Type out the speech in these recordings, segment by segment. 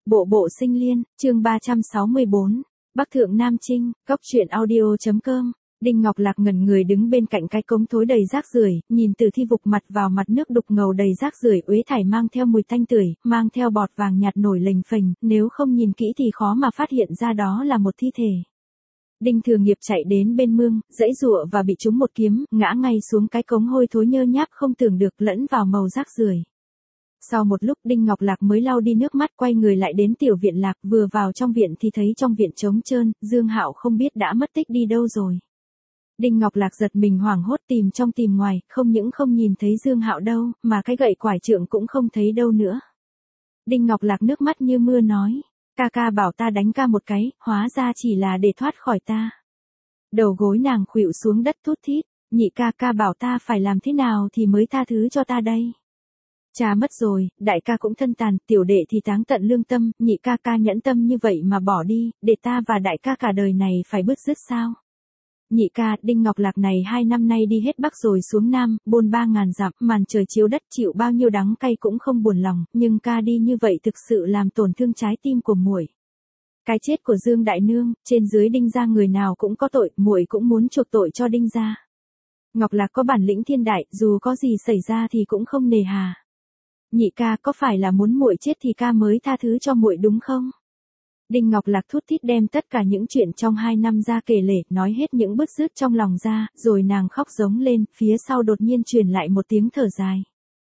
Bộ bộ sinh liên, chương 364, Bắc Thượng Nam Trinh, Góc truyện audio.com. Đinh Ngọc Lạc ngẩn người đứng bên cạnh cái cống thối đầy rác rưởi, nhìn Từ Thi vục mặt vào mặt nước đục ngầu đầy rác rưởi uế thải mang theo mùi tanh tưởi, mang theo bọt vàng nhạt nổi lềnh phềnh, nếu không nhìn kỹ thì khó mà phát hiện ra đó là một thi thể. Đinh Thừa Nghiệp chạy đến bên mương, giãy giụa và bị trúng một kiếm, ngã ngay xuống cái cống hôi thối nhơ nháp không tưởng được lẫn vào màu rác rưởi. Sau một lúc Đinh Ngọc Lạc mới lau đi nước mắt quay người lại đến tiểu viện Lạc, vừa vào trong viện thì thấy trong viện trống trơn, Dương Hạo không biết đã mất tích đi đâu rồi. Đinh Ngọc Lạc giật mình hoảng hốt tìm trong tìm ngoài, không những không nhìn thấy Dương Hạo đâu, mà cái gậy quải trượng cũng không thấy đâu nữa. Đinh Ngọc Lạc nước mắt như mưa nói, ca bảo ta đánh ca một cái, hóa ra chỉ là để thoát khỏi ta. Đầu gối nàng khuỵu xuống đất thút thít, nhị ca bảo ta phải làm thế nào thì mới tha thứ cho ta đây. Cha mất rồi, đại ca cũng thân tàn, tiểu đệ thì táng tận lương tâm, nhị ca nhẫn tâm như vậy mà bỏ đi, để ta và đại ca cả đời này phải bứt rứt sao? Nhị ca, Đinh Ngọc Lạc này 2 năm nay đi hết Bắc rồi xuống Nam, bôn 3.000 dặm, màn trời chiếu đất chịu bao nhiêu đắng cay cũng không buồn lòng, nhưng ca đi như vậy thực sự làm tổn thương trái tim của muội. Cái chết của Dương đại nương, trên dưới Đinh gia người nào cũng có tội, muội cũng muốn chuộc tội cho Đinh gia. Ngọc Lạc có bản lĩnh thiên đại, dù có gì xảy ra thì cũng không nề hà. Nhị ca, có phải là muốn muội chết thì ca mới tha thứ cho muội đúng không? Đinh Ngọc Lạc thút thít đem tất cả những chuyện trong 2 năm ra kể lể, nói hết những bứt rứt trong lòng ra, rồi nàng khóc giống lên, phía sau đột nhiên truyền lại một tiếng thở dài.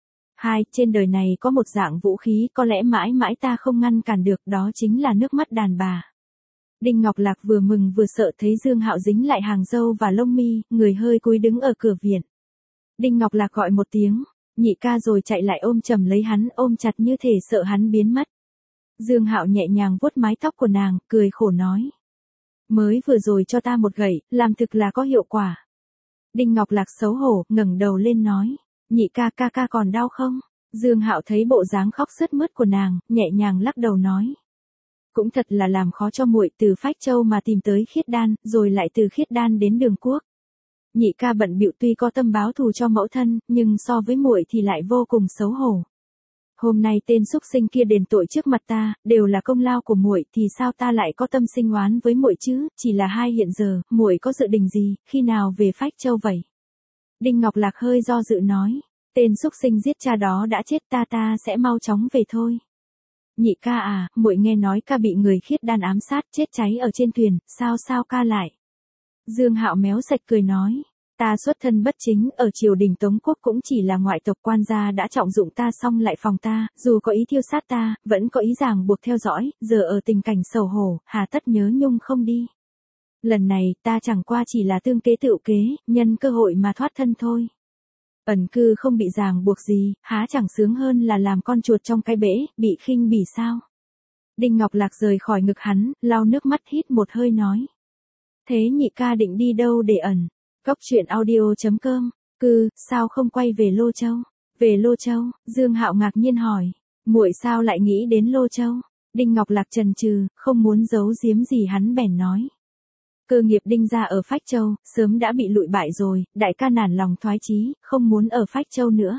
Trên đời này có một dạng vũ khí có lẽ mãi mãi ta không ngăn cản được, đó chính là nước mắt đàn bà. Đinh Ngọc Lạc vừa mừng vừa sợ thấy Dương Hạo dính lại hàng râu và lông mi, người hơi cúi đứng ở cửa viện. Đinh Ngọc Lạc gọi một tiếng, nhị ca rồi chạy lại ôm chầm lấy hắn, ôm chặt như thể sợ hắn biến mất. Dương Hạo nhẹ nhàng vuốt mái tóc của nàng, cười khổ nói. Mới vừa rồi cho ta một gậy, làm thực là có hiệu quả. Đinh Ngọc Lạc xấu hổ, ngẩng đầu lên nói. Nhị ca còn đau không? Dương Hạo thấy bộ dáng khóc sướt mướt của nàng, nhẹ nhàng lắc đầu nói. Cũng thật là làm khó cho muội, từ Phách Châu mà tìm tới Khiết Đan, rồi lại từ Khiết Đan đến Đường Quốc. Nhị ca bận bịu tuy có tâm báo thù cho mẫu thân, nhưng so với muội thì lại vô cùng xấu hổ. Hôm nay tên súc sinh kia đền tội trước mặt ta, đều là công lao của muội, thì sao ta lại có tâm sinh oán với muội chứ? Chỉ là hiện giờ, muội có dự định gì, khi nào về Phách Châu vậy? Đinh Ngọc Lạc hơi do dự nói, tên súc sinh giết cha đó đã chết, ta sẽ mau chóng về thôi. Nhị ca à, muội nghe nói ca bị người Khiết Đan ám sát, chết cháy ở trên thuyền, sao ca lại? Dương Hạo méo sạch cười nói. Ta xuất thân bất chính, ở triều đình Tống Quốc cũng chỉ là ngoại tộc, quan gia đã trọng dụng ta xong lại phòng ta, dù có ý thiêu sát ta, vẫn có ý ràng buộc theo dõi, giờ ở tình cảnh xấu hổ, hà tất nhớ nhung không đi. Lần này, ta chẳng qua chỉ là tương kế tựu kế, nhân cơ hội mà thoát thân thôi. Ẩn cư không bị ràng buộc gì, há chẳng sướng hơn là làm con chuột trong cái bể, bị khinh bỉ sao? Đinh Ngọc Lạc rời khỏi ngực hắn, lau nước mắt hít một hơi nói. Thế nhị ca định đi đâu để ẩn? Góc truyện audio.com, sao không quay về Lô Châu? Về Lô Châu, Dương Hạo ngạc nhiên hỏi, muội sao lại nghĩ đến Lô Châu? Đinh Ngọc Lạc chần chừ, không muốn giấu giếm gì hắn bèn nói. Cơ nghiệp Đinh gia ở Phách Châu, sớm đã bị lụi bại rồi, đại ca nản lòng thoái chí, không muốn ở Phách Châu nữa.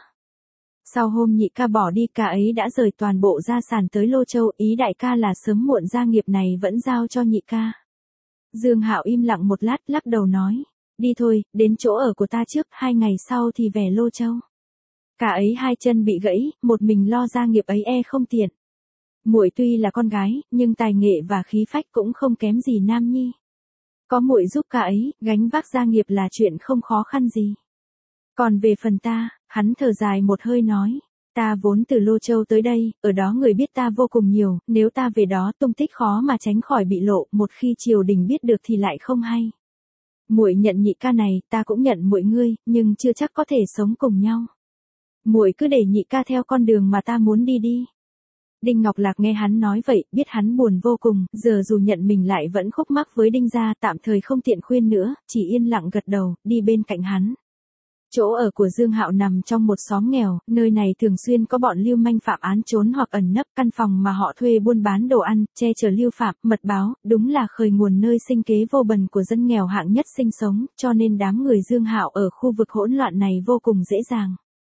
Sau hôm nhị ca bỏ đi, ca ấy đã rời toàn bộ gia sản tới Lô Châu, ý đại ca là sớm muộn gia nghiệp này vẫn giao cho nhị ca. Dương Hạo im lặng một lát, lắc đầu nói. Đi thôi, đến chỗ ở của ta trước, 2 ngày sau thì về Lô Châu. Cả ấy 2 chân bị gãy, một mình lo gia nghiệp ấy không tiện. Muội tuy là con gái, nhưng tài nghệ và khí phách cũng không kém gì Nam Nhi. Có muội giúp cả ấy, gánh vác gia nghiệp là chuyện không khó khăn gì. Còn về phần ta, hắn thở dài một hơi nói. Ta vốn từ Lô Châu tới đây, ở đó người biết ta vô cùng nhiều, nếu ta về đó tung tích khó mà tránh khỏi bị lộ, một khi triều đình biết được thì lại không hay. Muội nhận nhị ca này, ta cũng nhận muội ngươi, nhưng chưa chắc có thể sống cùng nhau. Muội cứ để nhị ca theo con đường mà ta muốn đi đi. Đinh Ngọc Lạc nghe hắn nói vậy, biết hắn buồn vô cùng, giờ dù nhận mình lại vẫn khúc mắc với Đinh gia, tạm thời không tiện khuyên nữa, chỉ yên lặng gật đầu, đi bên cạnh hắn. Chỗ ở của Dương Hạo nằm trong một xóm nghèo, nơi này thường xuyên có bọn lưu manh phạm án trốn hoặc ẩn nấp, căn phòng mà họ thuê buôn bán đồ ăn, che chở lưu phạm, mật báo, đúng là khởi nguồn nơi sinh kế vô bần của dân nghèo hạng nhất sinh sống, cho nên đám người Dương Hạo ở khu vực hỗn loạn này vô cùng dễ dàng.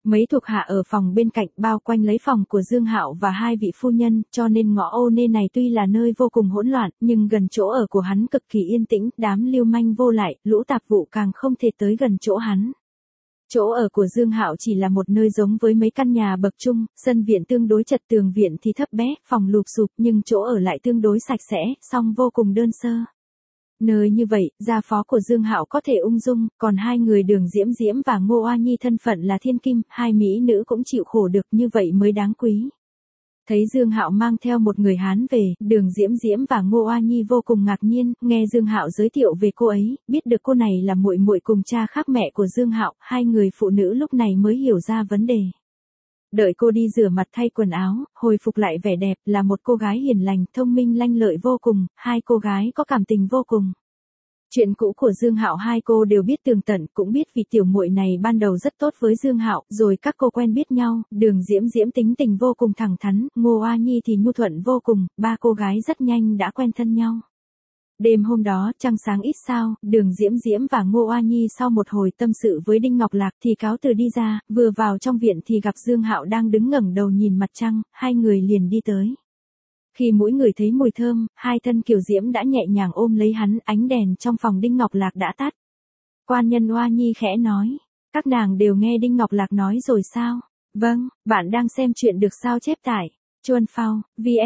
Mấy thuộc hạ ở phòng bên cạnh bao quanh lấy phòng của Dương Hạo và hai vị phu nhân, cho nên ngõ ô nê này tuy là nơi vô cùng hỗn loạn, nhưng gần chỗ ở của hắn cực kỳ yên tĩnh, đám lưu manh vô lại, lũ tạp vụ càng không thể tới gần chỗ hắn. Chỗ ở của Dương Hạo chỉ là một nơi giống với mấy căn nhà bậc trung, sân viện tương đối chật, tường viện thì thấp bé, phòng lụp xụp, nhưng chỗ ở lại tương đối sạch sẽ, song vô cùng đơn sơ. Nơi như vậy, gia phó của Dương Hạo có thể ung dung, còn hai người Đường Diễm Diễm và Ngô Oa Nhi thân phận là thiên kim, hai mỹ nữ cũng chịu khổ được, như vậy mới đáng quý. Thấy Dương Hạo mang theo một người Hán về, Đường Diễm Diễm và Ngô Oa Nhi vô cùng ngạc nhiên, nghe Dương Hạo giới thiệu về cô ấy, biết được cô này là muội muội cùng cha khác mẹ của Dương Hạo, hai người phụ nữ lúc này mới hiểu ra vấn đề. Đợi cô đi rửa mặt thay quần áo, hồi phục lại vẻ đẹp, là một cô gái hiền lành, thông minh lanh lợi vô cùng, hai cô gái có cảm tình vô cùng. Chuyện cũ của Dương Hạo hai cô đều biết tường tận, cũng biết vì tiểu muội này ban đầu rất tốt với Dương Hạo, rồi các cô quen biết nhau, Đường Diễm Diễm tính tình vô cùng thẳng thắn, Ngô Oa Nhi thì nhu thuận vô cùng, ba cô gái rất nhanh đã quen thân nhau. Đêm hôm đó, trăng sáng ít sao, Đường Diễm Diễm và Ngô Oa Nhi sau một hồi tâm sự với Đinh Ngọc Lạc thì cáo từ đi ra, vừa vào trong viện thì gặp Dương Hạo đang đứng ngẩng đầu nhìn mặt trăng, hai người liền đi tới. Khi mỗi người thấy mùi thơm, hai thân kiều diễm đã nhẹ nhàng ôm lấy hắn, ánh đèn trong phòng Đinh Ngọc Lạc đã tắt. Quan nhân Oa Nhi khẽ nói, các nàng đều nghe Đinh Ngọc Lạc nói rồi sao? Vâng, bạn đang xem chuyện được sao chép tải. Chuan Phao,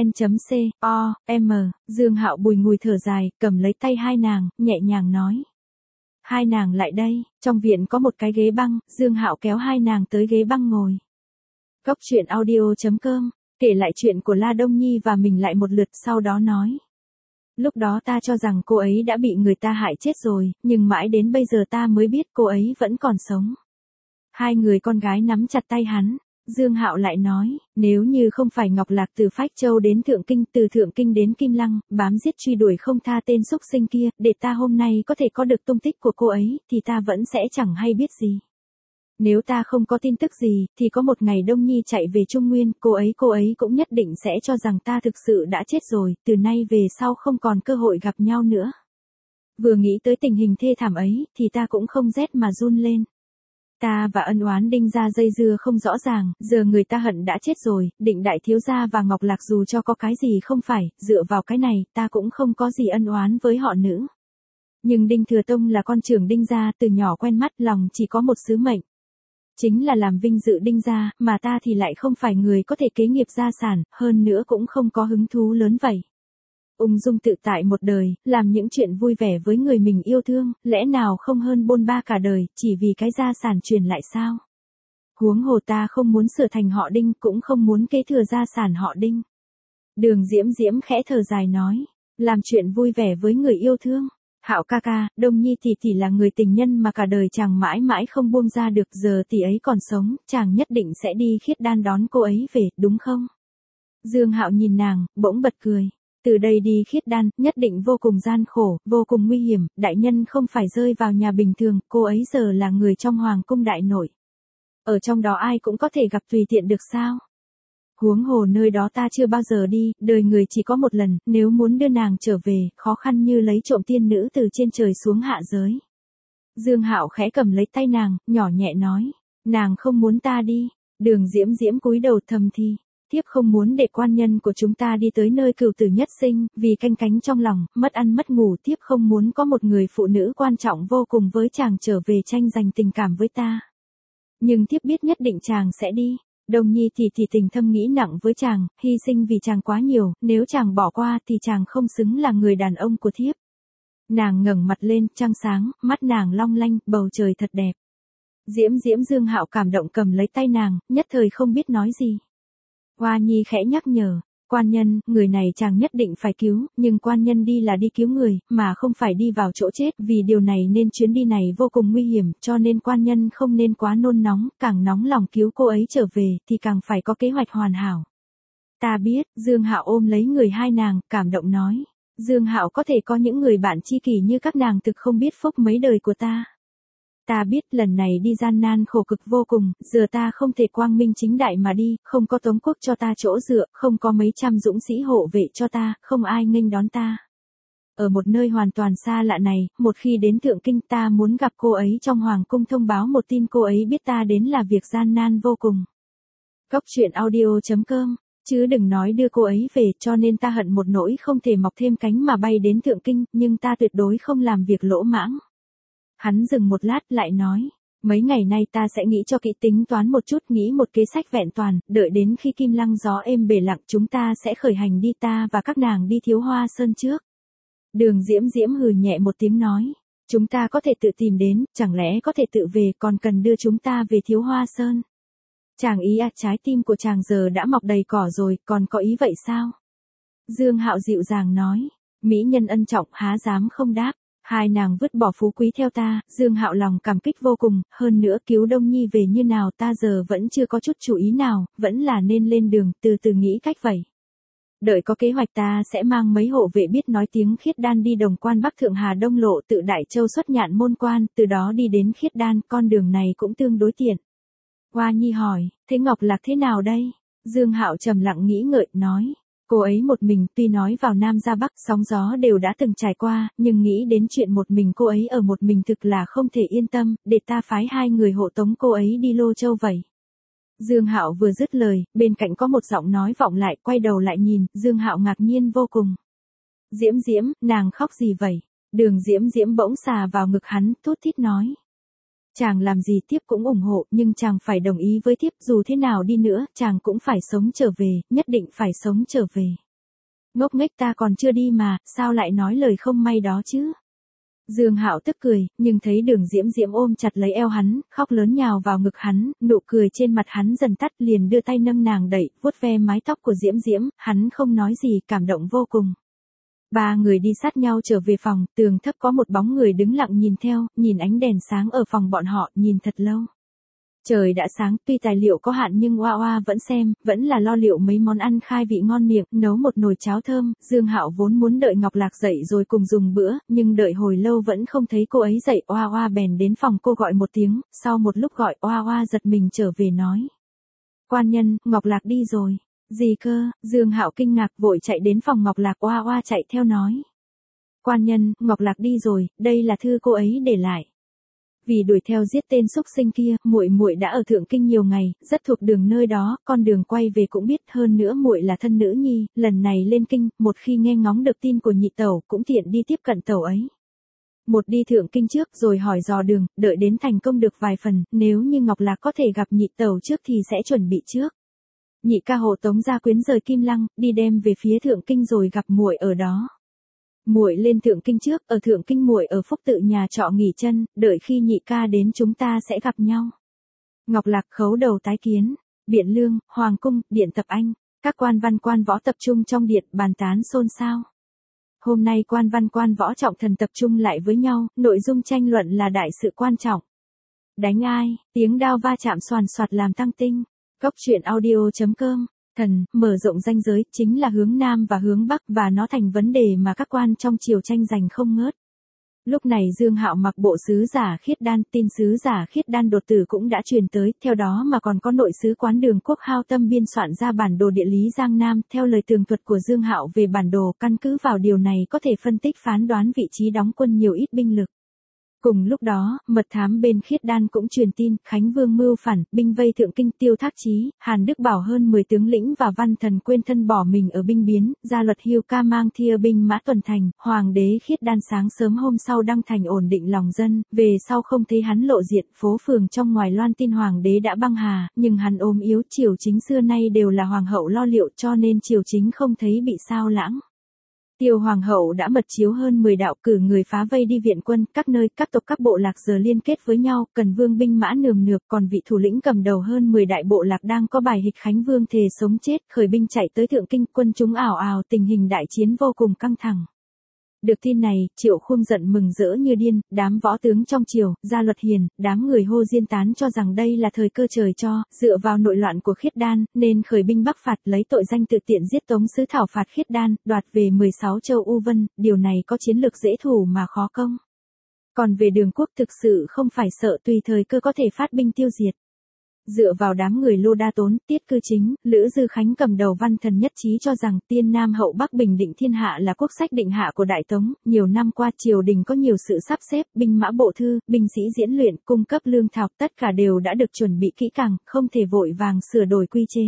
vn.com, Dương Hạo bùi ngùi thở dài, cầm lấy tay hai nàng, nhẹ nhàng nói. Hai nàng lại đây, trong viện có một cái ghế băng, Dương Hạo kéo hai nàng tới ghế băng ngồi. Góc truyện audio.com, kể lại chuyện của La Đông Nhi và mình lại một lượt, sau đó nói. Lúc đó ta cho rằng cô ấy đã bị người ta hại chết rồi, nhưng mãi đến bây giờ ta mới biết cô ấy vẫn còn sống. Hai người con gái nắm chặt tay hắn. Dương Hạo lại nói, nếu như không phải Ngọc Lạc từ Phách Châu đến Thượng Kinh, từ Thượng Kinh đến Kim Lăng, bám giết truy đuổi không tha tên xúc sinh kia, để ta hôm nay có thể có được tung tích của cô ấy, thì ta vẫn sẽ chẳng hay biết gì. Nếu ta không có tin tức gì, thì có một ngày Đông Nhi chạy về Trung Nguyên, cô ấy cũng nhất định sẽ cho rằng ta thực sự đã chết rồi, từ nay về sau không còn cơ hội gặp nhau nữa. Vừa nghĩ tới tình hình thê thảm ấy, thì ta cũng không rét mà run lên. Ta và ân oán Đinh gia dây dưa không rõ ràng, giờ người ta hận đã chết rồi, Định đại thiếu gia và Ngọc Lạc dù cho có cái gì không phải, dựa vào cái này, ta cũng không có gì ân oán với họ nữ. Nhưng Đinh Thừa Tông là con trưởng Đinh gia, từ nhỏ quen mắt, lòng chỉ có một sứ mệnh. Chính là làm vinh dự Đinh gia, mà ta thì lại không phải người có thể kế nghiệp gia sản, hơn nữa cũng không có hứng thú lớn vậy. Ung dung tự tại một đời, làm những chuyện vui vẻ với người mình yêu thương, lẽ nào không hơn bôn ba cả đời, chỉ vì cái gia sản truyền lại sao? Huống hồ ta không muốn sửa thành họ Đinh, cũng không muốn kế thừa gia sản họ Đinh. Đường Diễm Diễm khẽ thở dài nói, làm chuyện vui vẻ với người yêu thương. Hạo ca ca, Đông Nhi tỷ tỷ là người tình nhân mà cả đời chàng mãi mãi không buông ra được, giờ tỷ ấy còn sống, chàng nhất định sẽ đi Khiết Đan đón cô ấy về, đúng không? Dương Hạo nhìn nàng, bỗng bật cười. Từ đây đi Khiết Đan, nhất định vô cùng gian khổ, vô cùng nguy hiểm, đại nhân không phải rơi vào nhà bình thường, cô ấy giờ là người trong hoàng cung đại nội. Ở trong đó ai cũng có thể gặp tùy tiện được sao? Huống hồ nơi đó ta chưa bao giờ đi, đời người chỉ có một lần, nếu muốn đưa nàng trở về, khó khăn như lấy trộm tiên nữ từ trên trời xuống hạ giới. Dương Hạo khẽ cầm lấy tay nàng, nhỏ nhẹ nói, nàng không muốn ta đi. Đường Diễm Diễm cúi đầu thầm thì. Thiếp không muốn để quan nhân của chúng ta đi tới nơi cửu tử nhất sinh, vì canh cánh trong lòng, mất ăn mất ngủ, thiếp không muốn có một người phụ nữ quan trọng vô cùng với chàng trở về tranh giành tình cảm với ta. Nhưng thiếp biết nhất định chàng sẽ đi. Đông Nhi thì tình thâm nghĩ nặng với chàng, hy sinh vì chàng quá nhiều, nếu chàng bỏ qua thì chàng không xứng là người đàn ông của thiếp. Nàng ngẩng mặt lên, trăng sáng, mắt nàng long lanh, bầu trời thật đẹp. Diễm Diễm Dương Hạo cảm động cầm lấy tay nàng, nhất thời không biết nói gì. Oa Nhi khẽ nhắc nhở, quan nhân, người này chàng nhất định phải cứu, nhưng quan nhân đi là đi cứu người, mà không phải đi vào chỗ chết, vì điều này nên chuyến đi này vô cùng nguy hiểm, cho nên quan nhân không nên quá nôn nóng, càng nóng lòng cứu cô ấy trở về, thì càng phải có kế hoạch hoàn hảo. Ta biết, Dương Hạo ôm lấy người hai nàng, cảm động nói, Dương Hạo có thể có những người bạn tri kỷ như các nàng thực không biết phúc mấy đời của ta. Ta biết lần này đi gian nan khổ cực vô cùng, giờ ta không thể quang minh chính đại mà đi, không có Tống quốc cho ta chỗ dựa, không có mấy trăm dũng sĩ hộ vệ cho ta, không ai nghênh đón ta. ở một nơi hoàn toàn xa lạ này, một khi đến Thượng Kinh ta muốn gặp cô ấy trong Hoàng cung thông báo một tin cô ấy biết ta đến là việc gian nan vô cùng. Cốc truyện audio.com, chứ đừng nói đưa cô ấy về, cho nên ta hận một nỗi không thể mọc thêm cánh mà bay đến Thượng Kinh, nhưng ta tuyệt đối không làm việc lỗ mãng. Hắn dừng một lát lại nói, mấy ngày nay ta sẽ nghĩ cho kỹ, tính toán một chút, nghĩ một kế sách vẹn toàn, đợi đến khi Kim Lăng gió êm bể lặng chúng ta sẽ khởi hành đi, ta và các nàng đi Thiếu Hoa Sơn trước. Đường Diễm Diễm hừ nhẹ một tiếng nói, chúng ta có thể tự tìm đến, chẳng lẽ có thể tự về, còn cần đưa chúng ta về Thiếu Hoa Sơn. Chàng ý à, trái tim của chàng giờ đã mọc đầy cỏ rồi, còn có ý vậy sao? Dương Hạo dịu dàng nói, mỹ nhân ân trọng há dám không đáp. Hai nàng vứt bỏ phú quý theo ta, Dương Hạo lòng cảm kích vô cùng, hơn nữa cứu Đông Nhi về như nào ta giờ vẫn chưa có chút chủ ý nào, vẫn là nên lên đường, từ từ nghĩ cách vậy. Đợi có kế hoạch ta sẽ mang mấy hộ vệ biết nói tiếng Khiết Đan đi Đồng Quan Bắc Thượng Hà Đông Lộ tự Đại Châu xuất Nhạn Môn Quan, từ đó đi đến Khiết Đan, con đường này cũng tương đối tiện. Hoa Nhi hỏi, thế Ngọc Lạc thế nào đây? Dương Hạo trầm lặng nghĩ ngợi, nói. Cô ấy một mình, tuy nói vào Nam ra Bắc sóng gió đều đã từng trải qua, nhưng nghĩ đến chuyện một mình cô ấy ở một mình thực là không thể yên tâm, để ta phái 2 người hộ tống cô ấy đi Lô Châu vậy. Dương Hạo vừa dứt lời, bên cạnh có một giọng nói vọng lại, quay đầu lại nhìn, Dương Hạo ngạc nhiên vô cùng. Diễm Diễm, nàng khóc gì vậy? Đường Diễm Diễm bỗng xà vào ngực hắn, thút thít nói. Chàng làm gì Thiếp cũng ủng hộ, nhưng chàng phải đồng ý với Thiếp, dù thế nào đi nữa, chàng cũng phải sống trở về, nhất định phải sống trở về. Ngốc nghếch, ta còn chưa đi mà, sao lại nói lời không may đó chứ? Dương Hạo tức cười, nhưng thấy Đường Diễm Diễm ôm chặt lấy eo hắn, khóc lớn nhào vào ngực hắn, nụ cười trên mặt hắn dần tắt, liền đưa tay nâng nàng đẩy, vuốt ve mái tóc của Diễm Diễm, hắn không nói gì, cảm động vô cùng. 3 người đi sát nhau trở về phòng, tường thấp có một bóng người đứng lặng nhìn theo, nhìn ánh đèn sáng ở phòng bọn họ, nhìn thật lâu. Trời đã sáng, tuy tài liệu có hạn nhưng Oa Oa vẫn xem, vẫn là lo liệu mấy món ăn khai vị ngon miệng, nấu một nồi cháo thơm. Dương Hạo vốn muốn đợi Ngọc Lạc dậy rồi cùng dùng bữa, nhưng đợi hồi lâu vẫn không thấy cô ấy dậy, Oa Oa bèn đến phòng cô gọi một tiếng, sau một lúc gọi Oa Oa giật mình trở về nói. Quan nhân, Ngọc Lạc đi rồi. Gì cơ? Dương Hạo kinh ngạc vội chạy đến phòng Ngọc Lạc, Oa Oa chạy theo nói. Quan nhân, Ngọc Lạc đi rồi, đây là thư cô ấy để lại. Vì đuổi theo giết tên xúc sinh kia, muội muội đã ở Thượng Kinh nhiều ngày, rất thuộc đường nơi đó, con đường quay về cũng biết, hơn nữa muội là thân nữ nhi, lần này lên kinh, một khi nghe ngóng được tin của nhị tẩu, cũng tiện đi tiếp cận tẩu ấy. Một đi Thượng Kinh trước rồi hỏi dò đường, đợi đến thành công được vài phần, nếu như Ngọc Lạc có thể gặp nhị tẩu trước thì sẽ chuẩn bị trước. Nhị ca hộ tống gia quyến rời Kim Lăng, đi đem về phía Thượng Kinh rồi gặp muội ở đó. Muội lên Thượng Kinh trước, ở Thượng Kinh muội ở Phúc Tự nhà trọ nghỉ chân, đợi khi nhị ca đến chúng ta sẽ gặp nhau. Ngọc Lạc khấu đầu tái kiến, Biện Lương, Hoàng cung, Điện Tập Anh, các quan văn quan võ tập trung trong điện bàn tán xôn xao. Hôm nay quan văn quan võ trọng thần tập trung lại với nhau, nội dung tranh luận là đại sự quan trọng. Đánh ai, tiếng đao va chạm xoàn xoạt làm tăng tinh. Cốc truyện audio.com, thần, mở rộng ranh giới, chính là hướng Nam và hướng Bắc và nó thành vấn đề mà các quan trong triều tranh giành không ngớt. Lúc này Dương Hạo mặc bộ sứ giả Khiết Đan, tin sứ giả Khiết Đan đột tử cũng đã truyền tới, theo đó mà còn có nội sứ quán Đường Quốc hao tâm biên soạn ra bản đồ địa lý Giang Nam, theo lời tường thuật của Dương Hạo về bản đồ, căn cứ vào điều này có thể phân tích phán đoán vị trí đóng quân nhiều ít binh lực. Cùng lúc đó, mật thám bên Khiết Đan cũng truyền tin, Khánh Vương mưu phản, binh vây Thượng Kinh, Tiêu Thác Chí, Hàn Đức Bảo hơn 10 tướng lĩnh và văn thần quên thân bỏ mình ở binh biến, Gia Luật Hưu Ca mang thia binh mã tuần thành, Hoàng đế Khiết Đan sáng sớm hôm sau đăng thành ổn định lòng dân, về sau không thấy hắn lộ diện, phố phường trong ngoài loan tin Hoàng đế đã băng hà, nhưng hắn ốm yếu, triều chính xưa nay đều là Hoàng hậu lo liệu cho nên triều chính không thấy bị sao lãng. Tiêu Hoàng hậu đã mật chiếu hơn 10 đạo, cử người phá vây đi viện quân, các nơi, các tộc các bộ lạc giờ liên kết với nhau, cần vương binh mã nườm nượp, còn vị thủ lĩnh cầm đầu hơn 10 đại bộ lạc đang có bài hịch Khánh Vương thề sống chết, khởi binh chạy tới Thượng Kinh, quân chúng ào ào, tình hình đại chiến vô cùng căng thẳng. Được tin này, Triệu Khum giận mừng rỡ như điên, đám võ tướng trong triều, Gia Luật Hiền, đám người hô diên tán cho rằng đây là thời cơ trời cho, dựa vào nội loạn của Khiết Đan, nên khởi binh bắc phạt, lấy tội danh tự tiện giết Tống sứ thảo phạt Khiết Đan, đoạt về 16 châu U Vân, điều này có chiến lược dễ thủ mà khó công. Còn về Đường Quốc thực sự không phải sợ, tùy thời cơ có thể phát binh tiêu diệt. Dựa vào đám người Lô Đa Tốn, Tiết Cư Chính, Lữ Dư Khánh cầm đầu văn thần nhất trí cho rằng Tiên Nam hậu Bắc bình định thiên hạ là quốc sách định hạ của Đại Tống, nhiều năm qua triều đình có nhiều sự sắp xếp, binh mã bộ thư, binh sĩ diễn luyện, cung cấp lương thảo, tất cả đều đã được chuẩn bị kỹ càng, không thể vội vàng sửa đổi quy chế.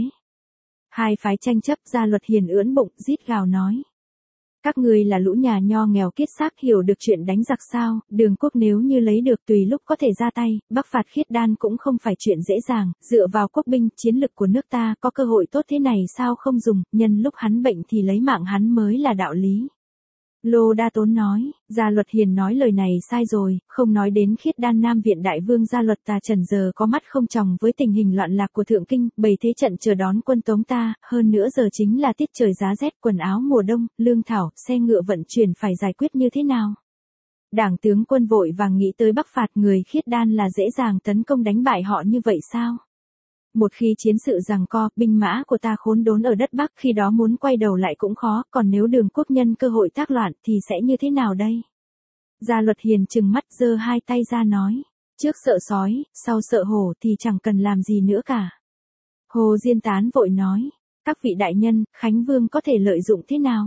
Hai phái tranh chấp, Gia Luật Hiền ưỡn bụng, rít gào nói. Các ngươi là lũ nhà nho nghèo kiết xác hiểu được chuyện đánh giặc sao, Đường Quốc nếu như lấy được tùy lúc có thể ra tay, bắc phạt Khiết Đan cũng không phải chuyện dễ dàng, dựa vào quốc binh, chiến lực của nước ta có cơ hội tốt thế này sao không dùng, nhân lúc hắn bệnh thì lấy mạng hắn mới là đạo lý. Lô Đa Tốn nói, Gia Luật Hiền nói lời này sai rồi, không nói đến Khiết Đan Nam viện đại vương Gia Luật Tà Trần giờ có mắt không tròng với tình hình loạn lạc của Thượng Kinh, bày thế trận chờ đón quân Tống ta, hơn nữa giờ chính là tiết trời giá rét, quần áo mùa đông, lương thảo, xe ngựa vận chuyển phải giải quyết như thế nào. Đảng tướng quân vội vàng nghĩ tới bắc phạt người Khiết Đan là dễ dàng tấn công đánh bại họ như vậy sao? Một khi chiến sự giằng co, binh mã của ta khốn đốn ở đất Bắc khi đó muốn quay đầu lại cũng khó, còn nếu Đường Quốc nhân cơ hội tác loạn thì sẽ như thế nào đây? Gia Luật Hiền trừng mắt giơ hai tay ra nói, trước sợ sói, sau sợ hổ thì chẳng cần làm gì nữa cả. Hồ Diên Tán vội nói, các vị đại nhân, Khánh Vương có thể lợi dụng thế nào?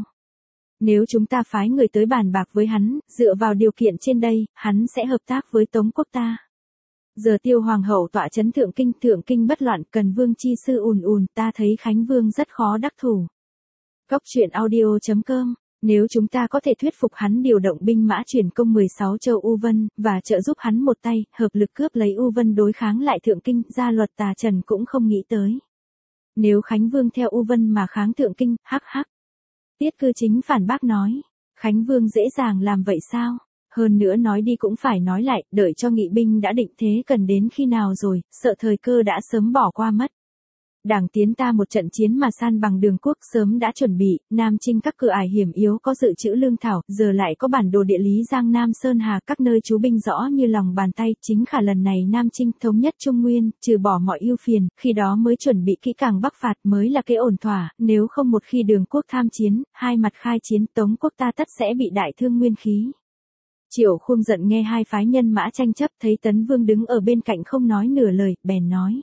Nếu chúng ta phái người tới bàn bạc với hắn, dựa vào điều kiện trên đây, hắn sẽ hợp tác với Tống quốc ta. Giờ Tiêu Hoàng hậu tọa chấn Thượng Kinh bất loạn, cần vương chi sư ùn, ta thấy Khánh Vương rất khó đắc thủ. Cốc truyện audio.com, nếu chúng ta có thể thuyết phục hắn điều động binh mã chuyển công 16 châu U Vân, và trợ giúp hắn một tay, hợp lực cướp lấy U Vân đối kháng lại Thượng Kinh, Gia Luật Tà Trần cũng không nghĩ tới. Nếu Khánh Vương theo U Vân mà kháng Thượng Kinh, hắc. Tiết Cư Chính phản bác nói, Khánh Vương dễ dàng làm vậy sao? Hơn nữa nói đi cũng phải nói lại, đợi cho nghị binh đã định thế cần đến khi nào rồi, sợ thời cơ đã sớm bỏ qua mất. Đảng tiến ta một trận chiến mà san bằng Đường Quốc sớm đã chuẩn bị, Nam Chinh các cửa ải hiểm yếu có dự trữ lương thảo, giờ lại có bản đồ địa lý Giang Nam Sơn Hà các nơi trú binh rõ như lòng bàn tay, chính khả lần này Nam Chinh thống nhất Trung Nguyên, trừ bỏ mọi ưu phiền, khi đó mới chuẩn bị kỹ càng bắc phạt mới là cái ổn thỏa, nếu không một khi Đường Quốc tham chiến, hai mặt khai chiến Tống quốc ta tất sẽ bị đại thương nguyên khí. Triệu Khuông giận nghe hai phái nhân mã tranh chấp, thấy Tấn Vương đứng ở bên cạnh không nói nửa lời, bèn nói.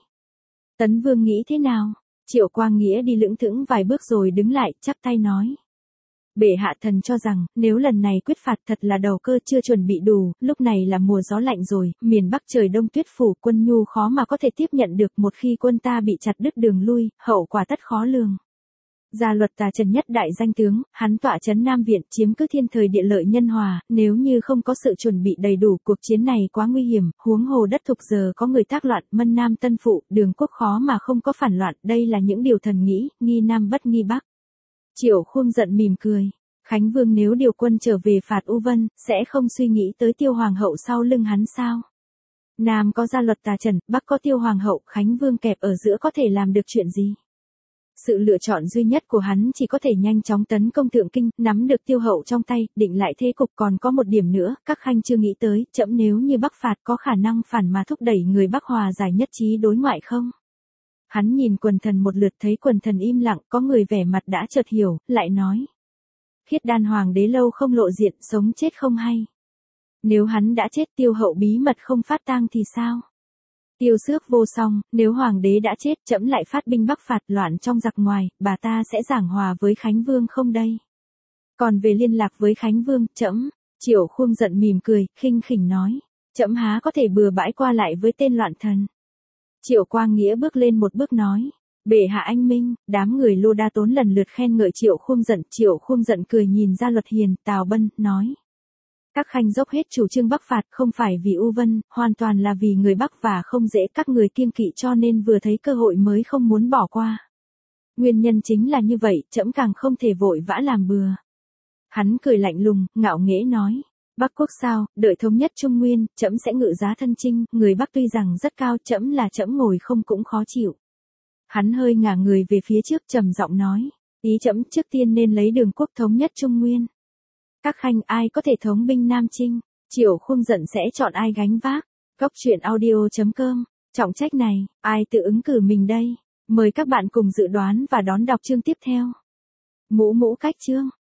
Tấn Vương nghĩ thế nào? Triệu Quang Nghĩa đi lững thững vài bước rồi đứng lại, chắp tay nói. Bệ hạ thần cho rằng, nếu lần này quyết phạt thật là đầu cơ chưa chuẩn bị đủ, lúc này là mùa gió lạnh rồi, miền Bắc trời đông tuyết phủ, quân nhu khó mà có thể tiếp nhận được, một khi quân ta bị chặt đứt đường lui, hậu quả tất khó lường. Gia Luật Tà Trần nhất đại danh tướng, hắn tọa trấn Nam Viện chiếm cứ thiên thời địa lợi nhân hòa, nếu như không có sự chuẩn bị đầy đủ cuộc chiến này quá nguy hiểm, huống hồ đất thục giờ có người tác loạn, mân Nam Tân Phụ, Đường Quốc khó mà không có phản loạn, đây là những điều thần nghĩ, nghi Nam bất nghi Bắc. Triệu Khuông giận mỉm cười, Khánh Vương nếu điều quân trở về phạt U Vân, sẽ không suy nghĩ tới Tiêu Hoàng hậu sau lưng hắn sao? Nam có Gia Luật Tà Trần, Bắc có Tiêu Hoàng hậu, Khánh Vương kẹp ở giữa có thể làm được chuyện gì? Sự lựa chọn duy nhất của hắn chỉ có thể nhanh chóng tấn công Thượng Kinh, nắm được Tiêu hậu trong tay, định lại thế cục. Còn có một điểm nữa, các khanh chưa nghĩ tới, trẫm nếu như bắc phạt có khả năng phản mà thúc đẩy người Bắc hòa giải nhất trí đối ngoại không? Hắn nhìn quần thần một lượt thấy quần thần im lặng, có người vẻ mặt đã chợt hiểu, lại nói. Khiết Đan hoàng đế lâu không lộ diện, sống chết không hay. Nếu hắn đã chết, Tiêu hậu bí mật không phát tang thì sao? Tiêu xước vô song, nếu hoàng đế đã chết, trẫm lại phát binh bắc phạt loạn trong giặc ngoài, bà ta sẽ giảng hòa với Khánh Vương không đây? Còn về liên lạc với Khánh Vương, trẫm, Triệu Khuông giận mỉm cười, khinh khỉnh nói, trẫm há có thể bừa bãi qua lại với tên loạn thần. Triệu Quang Nghĩa bước lên một bước nói, bệ hạ anh minh, đám người Lô Đa Tốn lần lượt khen ngợi Triệu Khuông giận cười nhìn Gia Luật Hiền, Tào Bân, nói. Các khanh dốc hết chủ trương bắc phạt không phải vì U Vân, hoàn toàn là vì người Bắc và không dễ các người kiêng kỵ cho nên vừa thấy cơ hội mới không muốn bỏ qua. Nguyên nhân chính là như vậy, trẫm càng không thể vội vã làm bừa. Hắn cười lạnh lùng, ngạo nghễ nói, Bắc quốc sao, đợi thống nhất Trung Nguyên, trẫm sẽ ngự giá thân chinh, người Bắc tuy rằng rất cao, trẫm ngồi không cũng khó chịu. Hắn hơi ngả người về phía trước trầm giọng nói, ý trẫm trước tiên nên lấy Đường Quốc thống nhất Trung Nguyên. Các khanh ai có thể thống binh Nam Chinh, Triệu Khuông giận sẽ chọn ai gánh vác. Cốc truyện audio.com, trọng trách này, ai tự ứng cử mình đây? Mời các bạn cùng dự đoán và đón đọc chương tiếp theo. Mũ cách chương.